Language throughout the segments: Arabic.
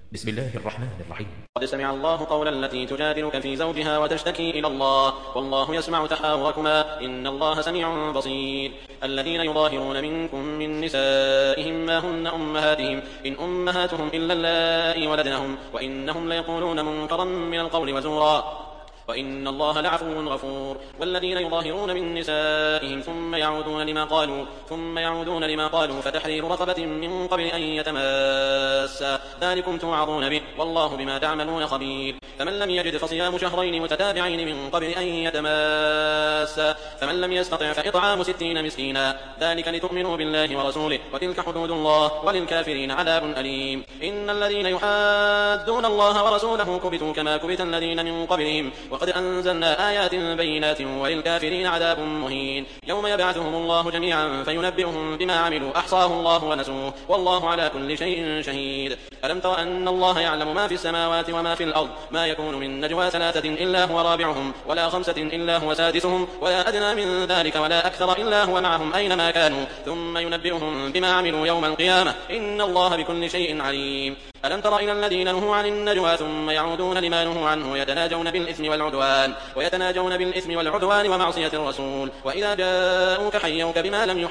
بسم الله الرحمن الرحيم. قد سمع الله قول التي تجادلك في زوجها وتشتكي إلى الله والله يسمع تحاوركما إن الله سميع بصير. الذين يظاهرون منكم من نسائهم ما هن أمهاتهم إن أمهاتهم إلا اللائي ولدنهم وإنهم ليقولون منكرا من القول وزورا وإن الله لعفو غفور. والذين يظاهرون من نسائهم ثم يعودون لما قالوا فتحرير رقبة من قبل أن يتماسا ذلكم توعظون به والله بما تعملون خبير. فمن لم يجد فصيام شهرين متتابعين من قبل أن يتماسا فمن لم يستطع فإطعام 60 مسكينا ذلك لتؤمنوا بالله ورسوله وتلك حدود الله وللكافرين عذاب أليم. إن الذين يحادون الله ورسوله كبتوا كما كبت الذين من قبلهم وقد أنزلنا آيات بينات وللكافرين عذاب مهين. يوم يبعثهم الله جميعا فينبئهم بما عملوا أحصاه الله ونسوه والله على كل شيء شهيد. ألم تر أن الله يعلم ما في السماوات وما في الأرض ما يكون من نجوى 3 إلا هو رابعهم ولا 5 إلا هو سادسهم ولا أدنى من ذلك ولا أكثر إلا هو معهم أينما كانوا ثم ينبئهم بما عملوا يوم القيامة إن الله بكل شيء عليم. ألم تر إلى الذين نهوا عن النجوى ثم يعودون لما نهوا عنه ويتناجون بالإثم والعدوان ومعصية الرسول وإذا جاءوك حيوك بما لم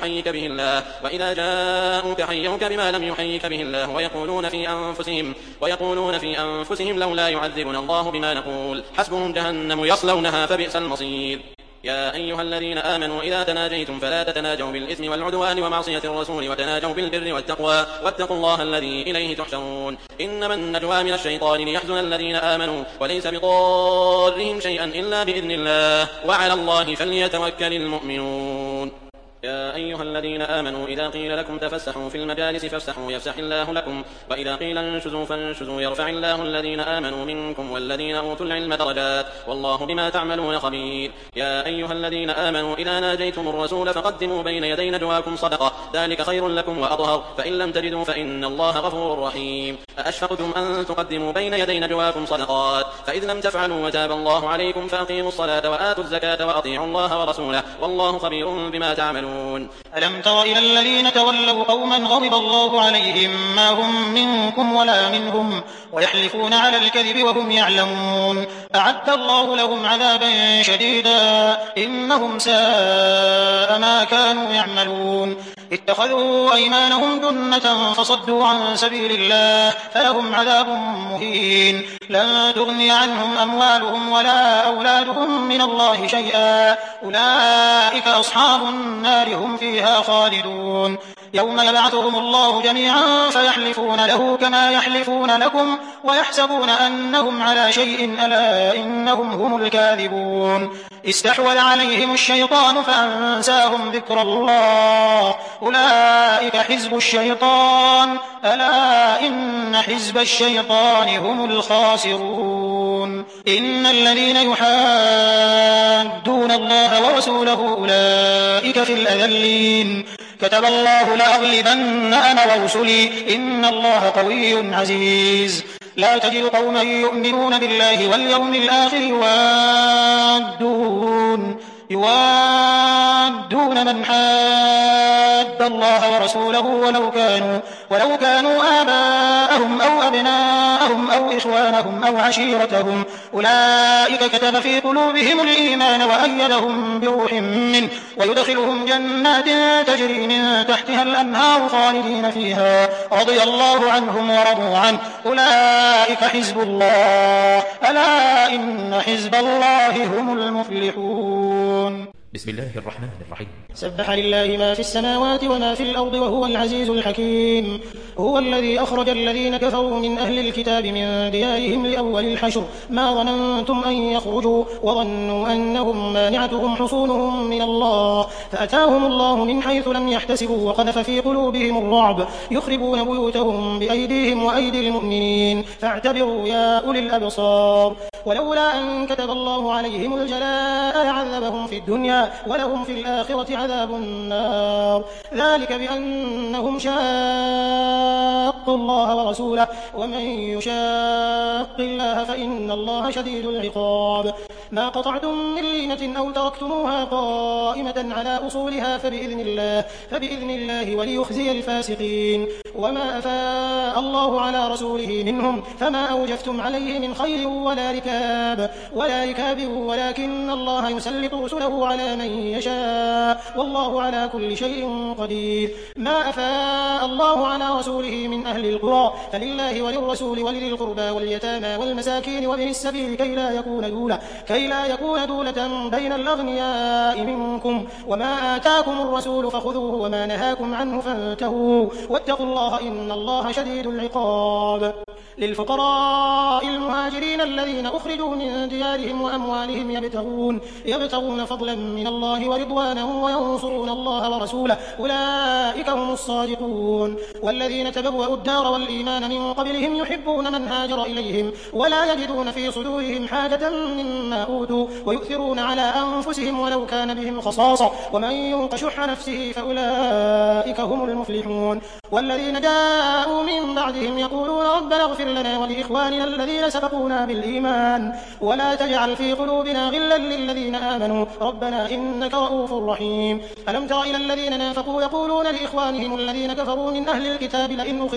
يحيك به الله ويقولون في أنفسهم لولا يعذبنا الله بما نقول حسبهم جهنم يصلونها فبئس المصير. يا أيها الذين آمنوا إذا تناجيتم فلا تتناجوا بالإثم والعدوان ومعصية الرسول وتناجوا بالبر والتقوى واتقوا الله الذي إليه تحشرون. إنما النجوى من الشيطان ليحزن الذين آمنوا وليس بضارهم شيئا إلا بإذن الله وعلى الله فليتوكل المؤمنون. يا أيها الذين آمنوا إذا قيل لكم تفسحوا في المجالس فافسحوا يفسح الله لكم وإذا قيل انشزوا فانشزوا يرفع الله الذين آمنوا منكم والذين أوتوا العلم درجات والله بما تعملون خبير. يا أيها الذين آمنوا إذا ناجيتم الرسول فقدموا بين يدي نجواكم صدقة ذلك خير لكم وأطهر فإن لم تجدوا فإن الله غفور رحيم. أأشفقتم أن تقدموا بين يدي نجواكم صدقات فإذ لم تفعلوا وتاب الله عليكم فأقيموا الصلاة وآتوا الزكاة وأطيعوا الله ورسوله والله خبير بما تعملون. ألم تر إلى الذين تولوا قوما غضب الله عليهم ما هم منكم ولا منهم ويحلفون على الكذب وهم يعلمون أعد الله لهم عذابا شديدا إنهم ساء ما كانوا يعملون. اتخذوا أيمانهم جنة فصدوا عن سبيل الله فلهم عذاب مهين لا تغني عنهم أموالهم ولا أولادهم من الله شيئا أولئك أصحاب النار هم فيها خالدون. يوم يبعثهم الله جميعا فيحلفون له كما يحلفون لكم ويحسبون أنهم على شيء ألا إنهم هم الكاذبون. استحوذ عليهم الشيطان فأنساهم ذكر الله أولئك حزب الشيطان ألا إن حزب الشيطان هم الخاسرون. إن الذين يحادون الله ورسوله أولئك في الأذلين كتب الله لأغلبن أنا ورسلي إن الله قوي عزيز. لا تجد قوما يؤمنون بالله واليوم الآخر يوادون من حاد الله ورسوله ولو كانوا آباءهم أو أبناءهم أو إخوانهم أو عشيرتهم أولئك كتب في قلوبهم الإيمان وأيدهم بروح منه ويدخلهم جنات تجري من تحتها الأنهار خالدين فيها رضي الله عنهم ورضوا عنه أولئك حزب الله ألا إن حزب الله هم المفلحون. بسم الله الرحمن الرحيم. سبح لله ما في السماوات وما في الأرض وهو العزيز الحكيم. هو الذي أخرج الذين كفروا من أهل الكتاب من ديارهم لأول الحشر ما ظننتم أن يخرجوا وظنوا أنهم مانعتهم حصونهم من الله فأتاهم الله من حيث لم يحتسبوا وقذف في قلوبهم الرعب يخربون بيوتهم بأيديهم وأيدي المؤمنين فاعتبروا يا أولي الأبصار. ولولا أن كتب الله عليهم الجلاء لعذبهم في الدنيا ولهم في الآخرة عذاب النار ذلك بأنهم شاقوا الله ورسوله ومن يشاق الله فإن الله شديد العقاب. ما قطعتم من لينة أو تركتموها قائمة على أصولها فبإذن الله وليخزي الفاسقين. وما أفاء الله على رسوله منهم فما أوجفتم عليه من خيل ولا ركاب ولكن الله يسلط رسله على من يشاء والله على كل شيء قدير. ما أفاء الله على رسوله من أهل القرى فلله وللرسول ولذي القربى واليتامى والمساكين وابن السبيل كي لا يكون دولة بين الأغنياء منكم. وما آتاكم الرسول فخذوه وما نهاكم عنه فانتهوا واتقوا الله إن الله شديد العقاب. للفقراء المهاجرين الذين أخرجوا من ديارهم وأموالهم يبتغون فضلا من الله ورضوانه وينصرون الله ورسوله أولئك هم الصادقون. والذين تبوأوا الدار والإيمان من قبلهم يحبون من هاجر إليهم ولا يجدون في صدورهم حاجة مما أوتوا ويؤثرون على أنفسهم ولو كان بهم خصاصة ومن يوق شح نفسه فأولئك هم المفلحون. والذين جاءوا من بعدهم يقولون ربنا اغفر لنا ولإخواننا الذين سبقونا بالإيمان ولا تجعل في قلوبنا غلا للذين آمنوا ربنا إنك رؤوف رحيم. ألم تر إلى الذين نافقوا يقولون لإخوانهم الذين كفروا من أهل الكتاب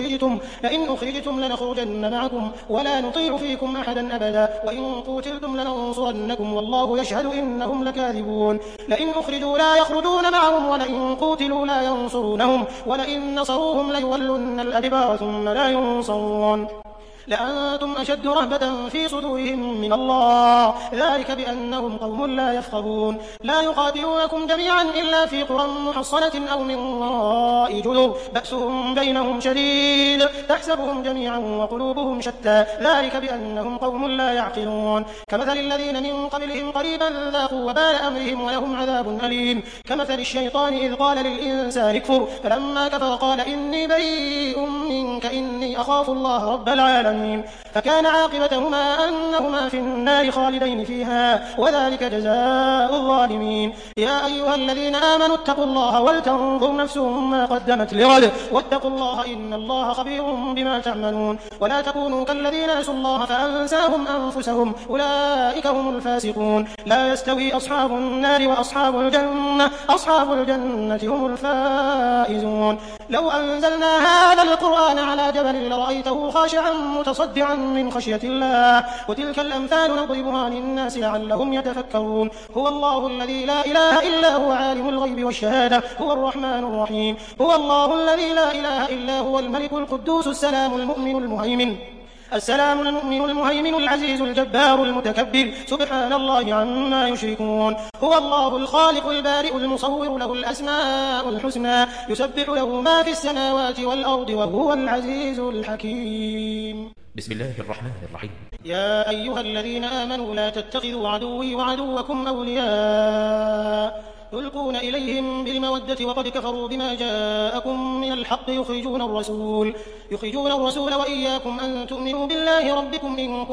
لئن أخرجتم لنخرجن معكم ولا نطيع فيكم أحدا أبدا وإن قوتلتم لننصرنكم والله يشهد إنهم لكاذبون. لئن أخرجوا لا يخرجون معهم ولئن قوتلوا لا ينصرونهم ولئن نصروهم ليولن الأدبار ثم لا ينصرون. لأنتم أشد رهبة في صدورهم من الله ذلك بأنهم قوم لا يفقهون. لا يقاتلونكم جميعا إلا في قرى محصنة أو من وراء جدر بأسهم بينهم شديد تحسبهم جميعا وقلوبهم شتى ذلك بأنهم قوم لا يعقلون. كمثل الذين من قبلهم قريبا ذاقوا وبال أمرهم ولهم عذاب أليم. كمثل الشيطان إذ قال للإنسان اكفر فلما كفر قال إني بريء منك إني أخاف الله رب العالمين. فكان عاقبتهما أنهما في النار خالدين فيها وذلك جزاء الظالمين. يا أيها الذين آمنوا اتقوا الله ولتنظر نفس ما قدمت لغد واتقوا الله إن الله خبير بما تعملون. ولا تكونوا كالذين نسوا الله فأنساهم أنفسهم أولئك هم الفاسقون. لا يستوي أصحاب النار وأصحاب الجنة أصحاب الجنة هم الفائزون. لو أنزلنا هذا القرآن على جبل لرأيته خاشعا متصدعا من خشية الله وتلك الأمثال نضربها للناس لعلهم يتفكرون. هو الله الذي لا إله إلا هو عالم الغيب والشهادة هو الرحمن الرحيم. هو الله الذي لا إله إلا هو الملك القدوس السلام المؤمن المهيمن العزيز الجبار المتكبر سبحان الله عما يشركون. هو الله الخالق البارئ المصور له الأسماء الحسنى يسبح له ما في السماوات والأرض وهو العزيز الحكيم. بسم الله الرحمن الرحيم. يا أيها الذين آمنوا لا تتخذوا عدوي وعدوكم أولياء يلقون إليهم بالمودة وقد كفروا بما جاءكم من الحق يخرجون الرسول وإياكم أن تؤمنوا بالله ربكم إن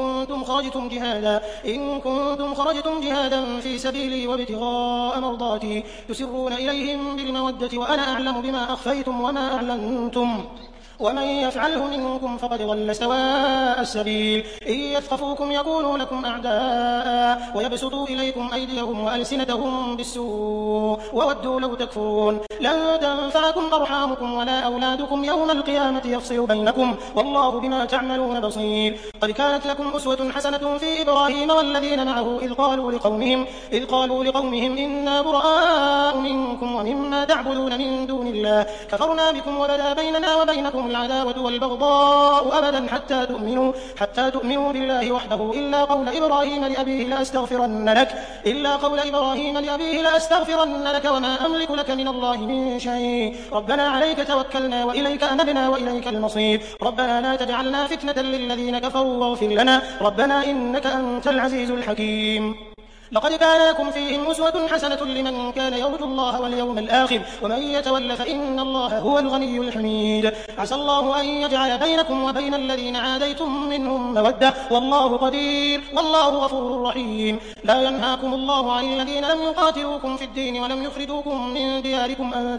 كنتم خرجتم جهادا في سبيلي وابتغاء مرضاتي تسرون إليهم بالمودة وأنا أعلم بما أخفيتم وما أعلنتم ومن يفعله منكم فقد ضل سواء السبيل. إن يثقفوكم يكونوا لكم أعداء ويبسطوا إليكم أيديهم وألسنتهم بالسوء وودوا لو تكفرون. لن تنفعكم أرحامكم ولا أولادكم يوم القيامة يفصل بينكم والله بما تعملون بصير. قد كانت لكم أسوة حسنة في إبراهيم والذين معه إذ قالوا لقومهم إنا براء منكم ومما تعبدون من دون الله كفرنا بكم وبدا بيننا وبينكم العداوة والبغضاء أبدا حتى تؤمنوا بالله وحده إلا قول إبراهيم لأبيه لأستغفرن لك وما أملك لك من الله من شيء ربنا عليك توكلنا وإليك أنبنا وإليك المصير. ربنا لا تجعلنا فتنة للذين كفروا واغفر لنا ربنا إنك أنت العزيز الحكيم. لقد كان لكم فيهم أسوة حسنة لمن كان يرجو الله واليوم الآخر ومن يتول فإن الله هو الغني الحميد. عسى الله أن يجعل بينكم وبين الذين عاديتم منهم مودة والله قدير والله غفور رحيم. لا ينهاكم الله عن الذين لم يقاتلوكم في الدين ولم يخرجوكم من دياركم أن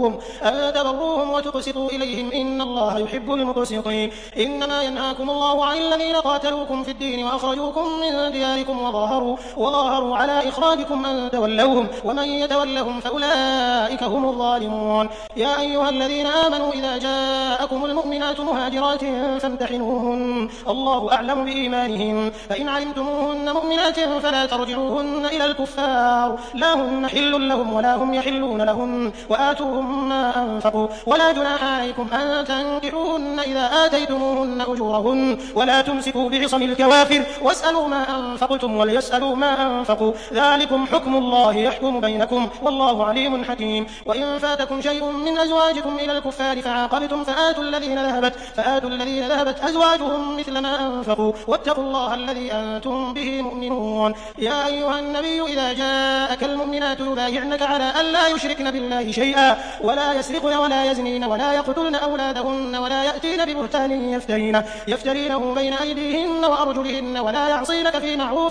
تبروهم وتقسطوا إليهم إن الله يحب المقسطين. إنما ينهاكم الله عن الذين قاتلوكم في الدين وأخرجوكم من دياركم وظاهروا على إخراجكم أن تولوهم ومن يتولهم فأولئك هم الظالمون. يا أيها الذين آمنوا إذا جاءكم المؤمنات مهاجرات فامتحنوهن الله أعلم بإيمانهن فإن علمتموهن مؤمنات فلا ترجعوهن إلى الكفار لا هن حل لهم ولا هم يحلون لهن وآتوهم ما أنفقوا ولا جناح عليكم أن تنكحوهن إذا آتيتموهن أجورهن ولا تمسكوا بعصم الكوافر واسألوا ما أنفقتم وليسألوا ما أنفقوا ذلكم حكم الله يحكم بينكم والله عليم حكيم. وإن فاتكم شيء من أزواجكم إلى الكفار فعاقبتم فآتوا الذين ذهبت أزواجهم مثل ما أنفقوا واتقوا الله الذي أنتم به مؤمنون. يا أيها النبي إذا جاءك المؤمنات يبايعنك على ألا يشركن بالله شيئا ولا يسرقن ولا يزنين ولا يقتلن أولادهن ولا يأتين ببهتان يفترينه بين أيديهن وأرجلهن ولا يعصينك في معروف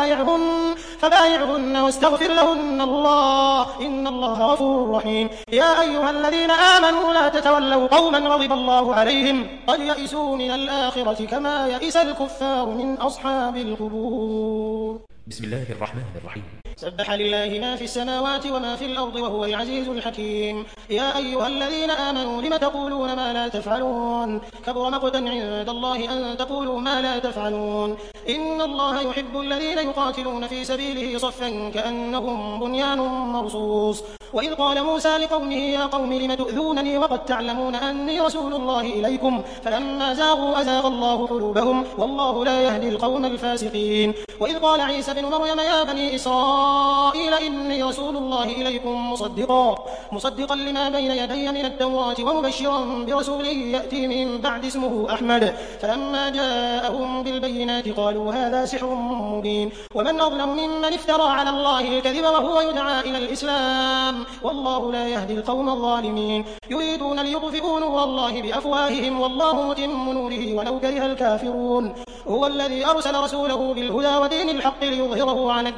فبايعهن واستغفر لهن الله إن الله غفور رحيم. يا أيها الذين آمنوا لا تتولوا قوما غضب الله عليهم قد يئسوا من الآخرة كما يئس الكفار من أصحاب القبور. بسم الله الرحمن الرحيم. سبح لله ما في السماوات وما في الأرض وهو العزيز الحكيم. يا أيها الذين آمنوا لم تقولون ما لا تفعلون كبر مقتا عند الله أن تقولوا ما لا تفعلون. إن الله يحب الذين يقاتلون في سبيله صفا كأنهم بنيان مرصوص. وإذ قال موسى لقومه يا قوم لم تؤذونني وقد تعلمون أني رسول الله إليكم فلما زاغوا أزاغ الله قلوبهم والله لا يهدي القوم الفاسقين. وإذ قال عيسى بن مريم يا بني إسرائيل إني رسول الله إليكم مصدقا لما بين يدي من التوراة ومبشرا برسول يأتي من بعد اسمه أحمد. فلما جاءهم بالبينات قالوا هذا سحر مبين ومن أظلم ممن افترى على الله الكذب وهو يدعى إلى الإسلام والله لا يهدي القوم الظالمين. يريدون ليطفئوا نور الله بأفواههم والله متم نوره ولو كره الكافرون. هو الذي أرسل رسوله بالهدى ودين الحق ليظهره على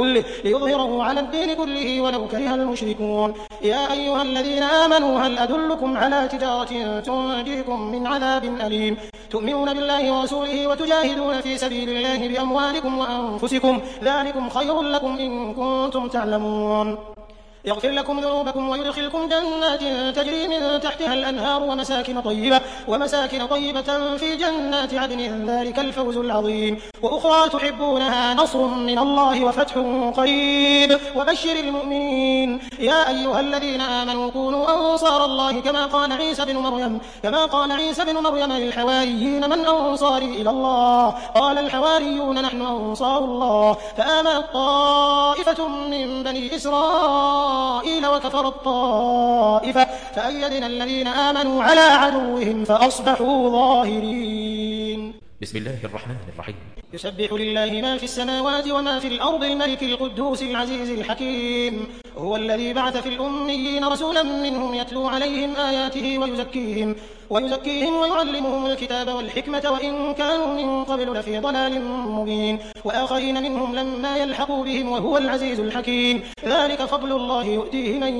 الدين كله ولو كره المشركون. يا أيها الذين آمنوا هل أدلكم على تجارة تنجيكم من عذاب أليم تؤمنون بالله ورسوله وتجاهدون في سبيل الله بأموالكم وأنفسكم ذلكم خير لكم إن كنتم تعلمون. يغفر لكم ذنوبكم ويدخلكم جنات تجري من تحتها الأنهار ومساكن طيبة في جنات عدن ذلك الفوز العظيم. وأخرى تحبونها نصر من الله وفتح قريب وبشر المؤمنين. يا أيها الذين آمنوا كونوا أنصار الله كما قال عيسى بن مريم للحواريين من أنصاري إلى الله قال الحواريون نحن أنصار الله فآمنت طائفة من بني إسرائيل وكفر الطائفة فأيدنا الذين آمنوا على عدوهم فأصبحوا ظاهرين. بسم الله الرحمن الرحيم. يسبح لله ما في السماوات وما في الأرض الملك القدوس العزيز الحكيم. هو الذي بعث في الأميين رسولا منهم يتلو عليهم آياته ويزكيهم ويعلمهم الكتاب والحكمة وإن كانوا من قبل لفي ضلال مبين وآخرين منهم لما يلحقوا بهم وهو العزيز الحكيم. ذلك فضل الله يؤتيه من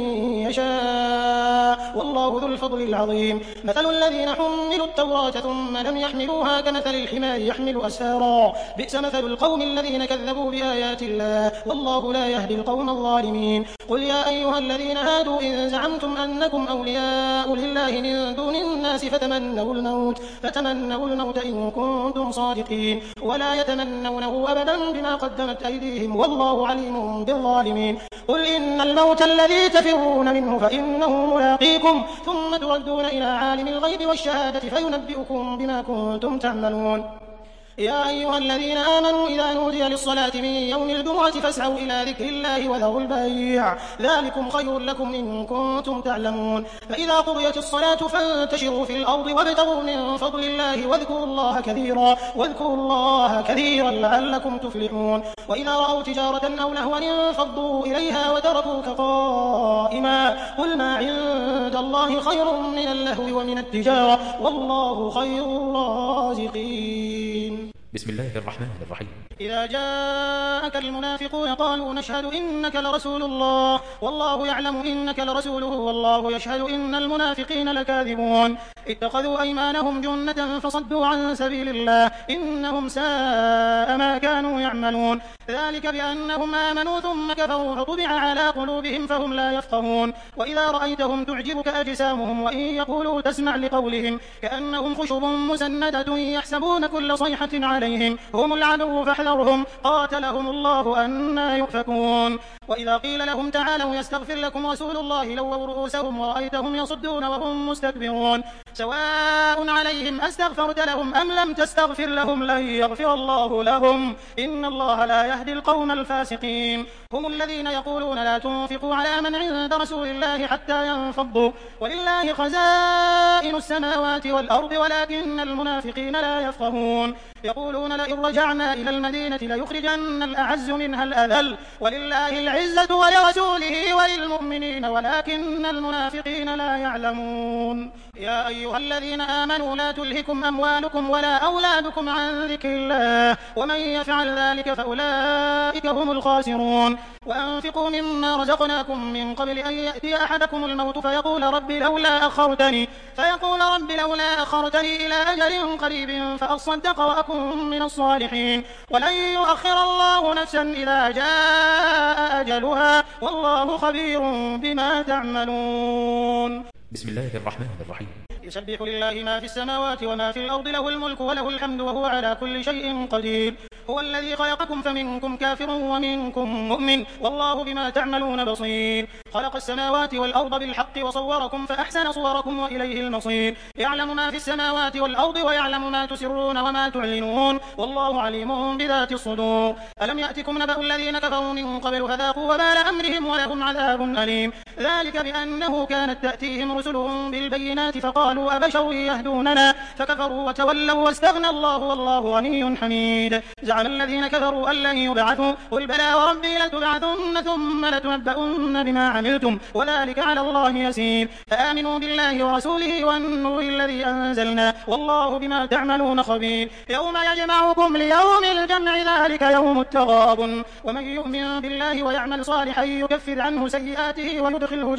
يشاء والله ذو الفضل العظيم. مثل الذين حملوا التوراة ثم لم يحملوها كمثل الحمار يحمل أسفارا بئس مثل القوم الذين كذبوا بآيات الله والله لا يهدي القوم الظالمين. قل يا أيها الذين هادوا إن زعمتم أنكم أولياء لله من دون الناس فتمنوا الموت إن كنتم صادقين ولا يتمنونه أبدا بما قدمت أيديهم والله عليم بالظالمين. قل إن الموت الذي تفرون منه فإنه ملاقيكم ثم تردون إلى عالم الغيب والشهادة فينبئكم بما كنتم تعملون. يا أيها الذين آمنوا إذا نودي للصلاة من يوم الجمعة فاسعوا إلى ذكر الله وذروا البيع ذلكم خير لكم إن كنتم تعلمون فإذا قضيت الصلاة فانتشروا في الأرض وابتغوا من فضل الله واذكروا الله كثيرا لعلكم تفلحون وإذا رأوا تجارة أو لهوا انفضوا إليها وتركوك قائما قل ما عند الله خير من اللهو ومن التجارة والله خير الرازقين. بسم الله الرحمن الرحيم. إذا جاءك المنافقون قالوا نشهد إنك لرسول الله والله يعلم إنك لرسوله والله يشهد إن المنافقين لكاذبون اتخذوا أيمانهم جنة فصدوا عن سبيل الله إنهم ساء ما كانوا يعملون ذلك بأنهم آمنوا ثم كفروا فطبع على قلوبهم فهم لا يفقهون وإذا رأيتهم تعجبك أجسامهم وإن يقولوا تسمع لقولهم كأنهم خشب مسندة يحسبون كل صيحة عليهم هم العدو فاحذرهم قاتلهم الله أنى يؤفكون وإذا قيل لهم تعالوا يستغفر لكم رسول الله لووا رؤوسهم ورأيتهم يصدون وهم مستكبرون سواء عليهم أستغفرت لهم أم لم تستغفر لهم لن يغفر الله لهم إن الله لا يهدي القوم الفاسقين هم الذين يقولون لا تنفقوا على من عند رسول الله حتى ينفضوا ولله خزائن السماوات والأرض ولكن المنافقين لا يفقهون يقولون لئن رجعنا إلى المدينة ليخرجن الأعز منها الأذل ولله العزة ولرسوله وللمؤمنين ولكن المنافقين لا يعلمون يا أيها الذين آمنوا لا تلهكم أموالكم ولا أولادكم عن ذكر الله ومن يفعل ذلك فأولئك هم الخاسرون وأنفقوا مما رزقناكم من قبل أن يأتي أحدكم الموت فيقول رب لولا أخرتني إلى أجل قريب فأصدق وأكن من الصالحين ولن يؤخر الله نفسا إذا جاء أجلها والله خبير بما تعملون. بسم الله الرحمن الرحيم. يسبح لله ما في السماوات وما في الأرض له الملك وله الحمد وهو على كل شيء قدير هو الذي خلقكم فمنكم كافر ومنكم مؤمن والله بما تعملون بصير خلق السماوات والأرض بالحق وصوركم فأحسن صوركم وإليه المصير يعلم ما في السماوات والأرض ويعلم ما تسرون وما تعلنون والله عليم بذات الصدور ألم يأتكم نبأ الذين كفروا من قبل فذاقوا وبال أمرهم ولهم عذاب أليم ذلك بأنه كانت تأتيهم رسلهم بالبينات فقالوا أبشر يهدوننا فكفروا وتولوا واستغنى الله والله غني حميد زعم الذين كفروا أن لن يبعثوا قل بلى وربي لتبعثن ثم لتنبؤن بما عملتم وذلك على الله يسير فآمنوا بالله ورسوله والنور الذي أنزلنا والله بما تعملون خبير يوم يجمعكم ليوم الجمع ذلك يوم التغابن ومن يؤمن بالله ويعمل صالحا يكفر عنه سيئاته ويدخله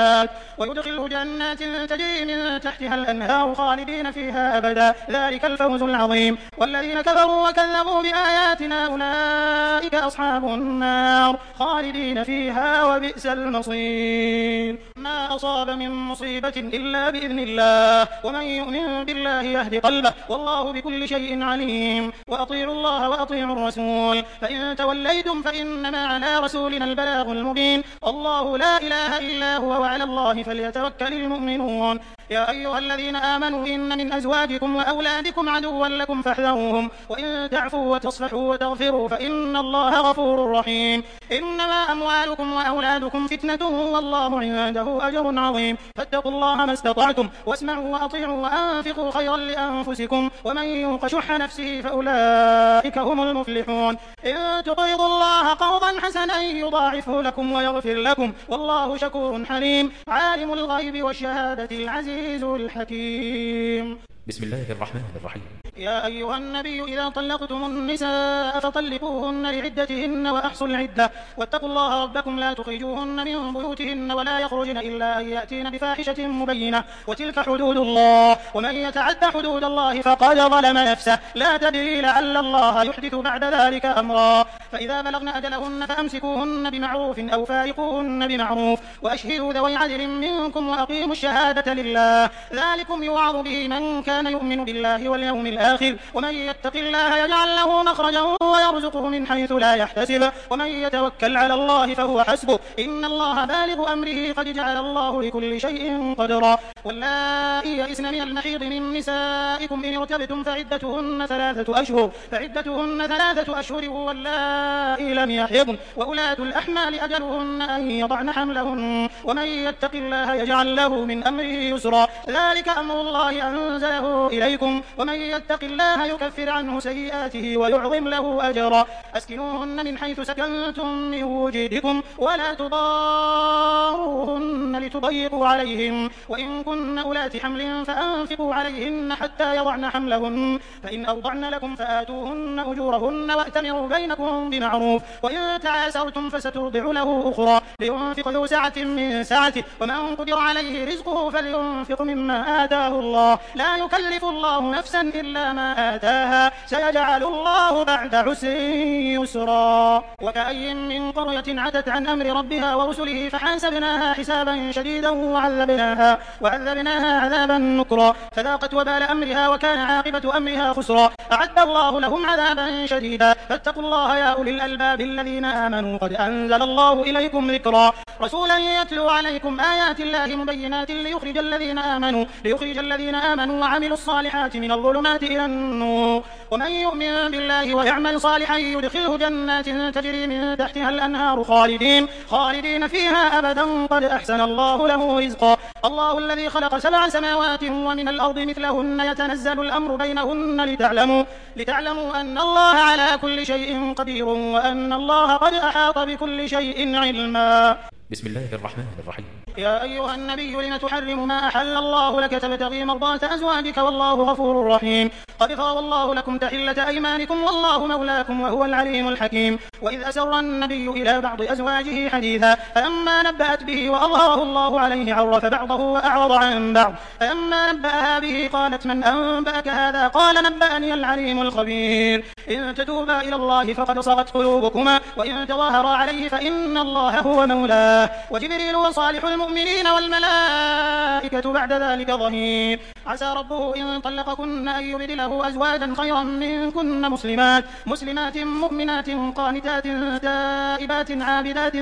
جنات تجري من تحتها الأنهار خالدين فيها أبدا ذلك الفوز العظيم والذين كفروا وكذبوا بآياتنا أولئك أصحاب النار خالدين فيها وبئس المصير ما أصاب من مصيبة إلا بإذن الله ومن يؤمن بالله يهدي قلبه والله بكل شيء عليم وأطيعوا الله وأطيعوا الرسول فإن توليتم فإنما على رسولنا البلاغ المبين الله لا إله إلا هو وعلى الله فليتوكل المؤمنون يا أيها الذين آمنوا إن من أزواجكم وأولادكم عدوا لكم فاحذروهم وإن تعفوا وتصفحوا وتغفروا فإن الله غفور رحيم إنما أموالكم وأولادكم فتنة والله عنده أجر عظيم فاتقوا الله ما استطعتم واسمعوا وأطيعوا وأنفقوا خيرا لأنفسكم ومن يوق شح نفسه فأولئك هم المفلحون إن تقرضوا الله قرضا حسنا يضاعفه لكم ويغفر لكم والله شكور حليم عالم الغيب والشهادة العزيز الحكيم. بسم الله الرحمن الرحيم. يا أيها النبي إذا طلقتم النساء فطلقوهن لعدتهن وأحصوا العدة واتقوا الله ربكم لا تخرجوهن من بيوتهن ولا يخرجن إلا أن يأتين بفاحشة مبينة وتلك حدود الله ومن يتعد حدود الله فقد ظلم نفسه لا تدري لعل الله يحدث بعد ذلك أمرا فإذا بلغن أجلهن فأمسكوهن بمعروف أو فارقوهن بمعروف وأشهدوا ذوي عدل منكم وأقيموا الشهادة لله ذلكم يوعظ به من كان يؤمن بالله واليوم الآخر ومن يتق الله يجعل له مخرجا ويرزقه من حيث لا يحتسب ومن يتوكل على الله فهو حسبه إن الله بالغ أمره قد جعل الله لكل شيء قدرا واللائي يئسن من المحيض من نسائكم إن ارتبتم فعدتهن 3 أشهر واللائي لم يحضن وأولاة الأحمال أجلهن أن يضعن حملهن ومن يتق الله يجعل له من أمره يسرا ذلك أمر الله أنزله إليكم ومن يتق الله يكفر عنه سيئاته ويعظم له أجرا أسكنوهن من حيث سكنتم من وجدكم ولا تضاروهن لتضيقوا عليهم وإن كن أولات حمل فأنفقوا عليهن حتى يضعن حملهن فإن أرضعن لكم فآتوهن أجورهن وأتمروا بينكم بمعروف وإن تعاسرتم فسترضع له أخرى لينفق ذو سعة من سعته ومن قدر عليه رزقه فلينفق مما آتاه الله لا يكلف الله نفسا إلا ما آتاها سيجعل الله بعد عسر يسرا وكأي من قرية عتت عن أمر ربها ورسله فحاسبناها حسابا شديدا وعذبناها عذابا نكرا فذاقت وبال أمرها وكان عاقبة أمرها خسرا أعد الله لهم عذابا شديدا فاتقوا الله يا أولي الألباب الذين آمنوا قد أنزل الله إليكم ذكرا رسولا يتلو عليكم آيات الله مبينات ليخرج الذين آمنوا وعملوا الصالحات من الظلمات إلى النور ومن يؤمن بالله ويعمل صالحا يدخله جنات تجري من تحتها الأنهار خالدين فيها أبدا قد أحسن الله له رزقا الله الذي خلق 7 سماوات ومن الأرض مثلهن يتنزل الأمر بينهن لتعلموا أن الله على كل شيء قدير وأن الله قد أحاط بكل شيء علما بسم الله الرحمن الرحيم يا أيها النبي لم تحرم ما أحل الله لك تبتغي مرضات أزواجك والله غفور رحيم قد فرض الله لكم تحلة أيمانكم والله مولاكم وهو العليم الحكيم وإذ أسر النبي إلى بعض أزواجه حديثا فأما نبأت به وأظهره الله عليه عرف بعضه وأعرض عن بعض فأما نبأها به قالت من أنبأك هذا قال نبأني العليم الخبير إن تتوبا إلى الله فقد صغت قلوبكما وإن تظاهرا عليه فإن الله هو مولاه وجبريل وصالح المؤمنين والملائكة بعد ذلك ظهير عسى ربه إن طلقكن أن يبدله أزواجا خيرا منكن مسلمات مؤمنات قانتات تائبات عابدات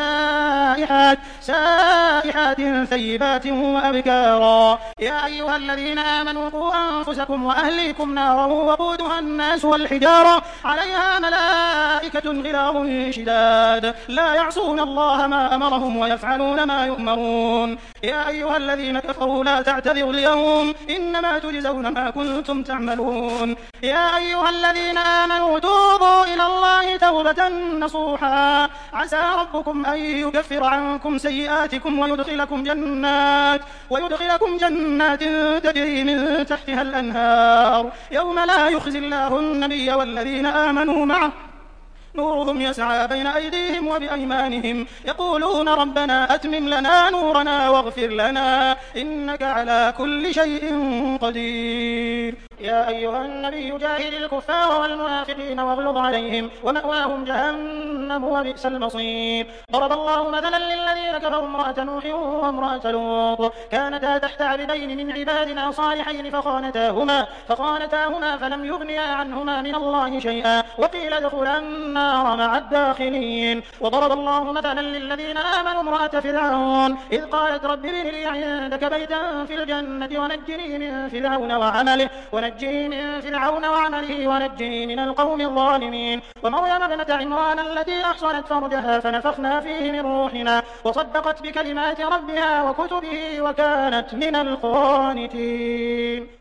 سائحات ثيبات وأبكارا يا أيها الذين آمنوا قوا أنفسكم وأهليكم نارا وقودها الناس والحجارة عليها ملائكة غلاظ شداد لا يعصون الله ما أمرهم ويفعلون ما يؤمرون يا أيها الذين كفروا لا تعتذروا اليوم إنما تجزون ما كنتم تعملون يا أيها الذين آمنوا توبوا إلى الله توبة نصوحا عسى ربكم أن يكفر عنكم سيئاتكم ويدخلكم جنات تجري من تحتها الأنهار يوم لا يخزي الله النبي والذين آمنوا معه نورهم يسعى بين أيديهم وبأيمانهم يقولون ربنا أتمم لنا نورنا واغفر لنا إنك على كل شيء قدير يا أيها النبي جاهد الكفار والمنافقين واغلظ عليهم ومأواهم جهنم وبئس المصير ضرب الله مثلا للذين كفروا امرأة نوح وامرأة لوط كانتا تحت عبدين من عبادنا صالحين فخانتاهما فلم يغنيا عنهما من الله شيئا وقيل ادخلا النار مع الداخلين وضرب الله مثلا للذين آمنوا امرأة فرعون إذ قالت رب ابن لي عندك بيتا في الجنة ونجني من فرعون وعمله ونجني من القوم الظالمين ومريم ابنة عمران التي أحصنت فرجها فنفخنا فيه من روحنا وصدقت بكلمات ربها وكتبه وكانت من القانتين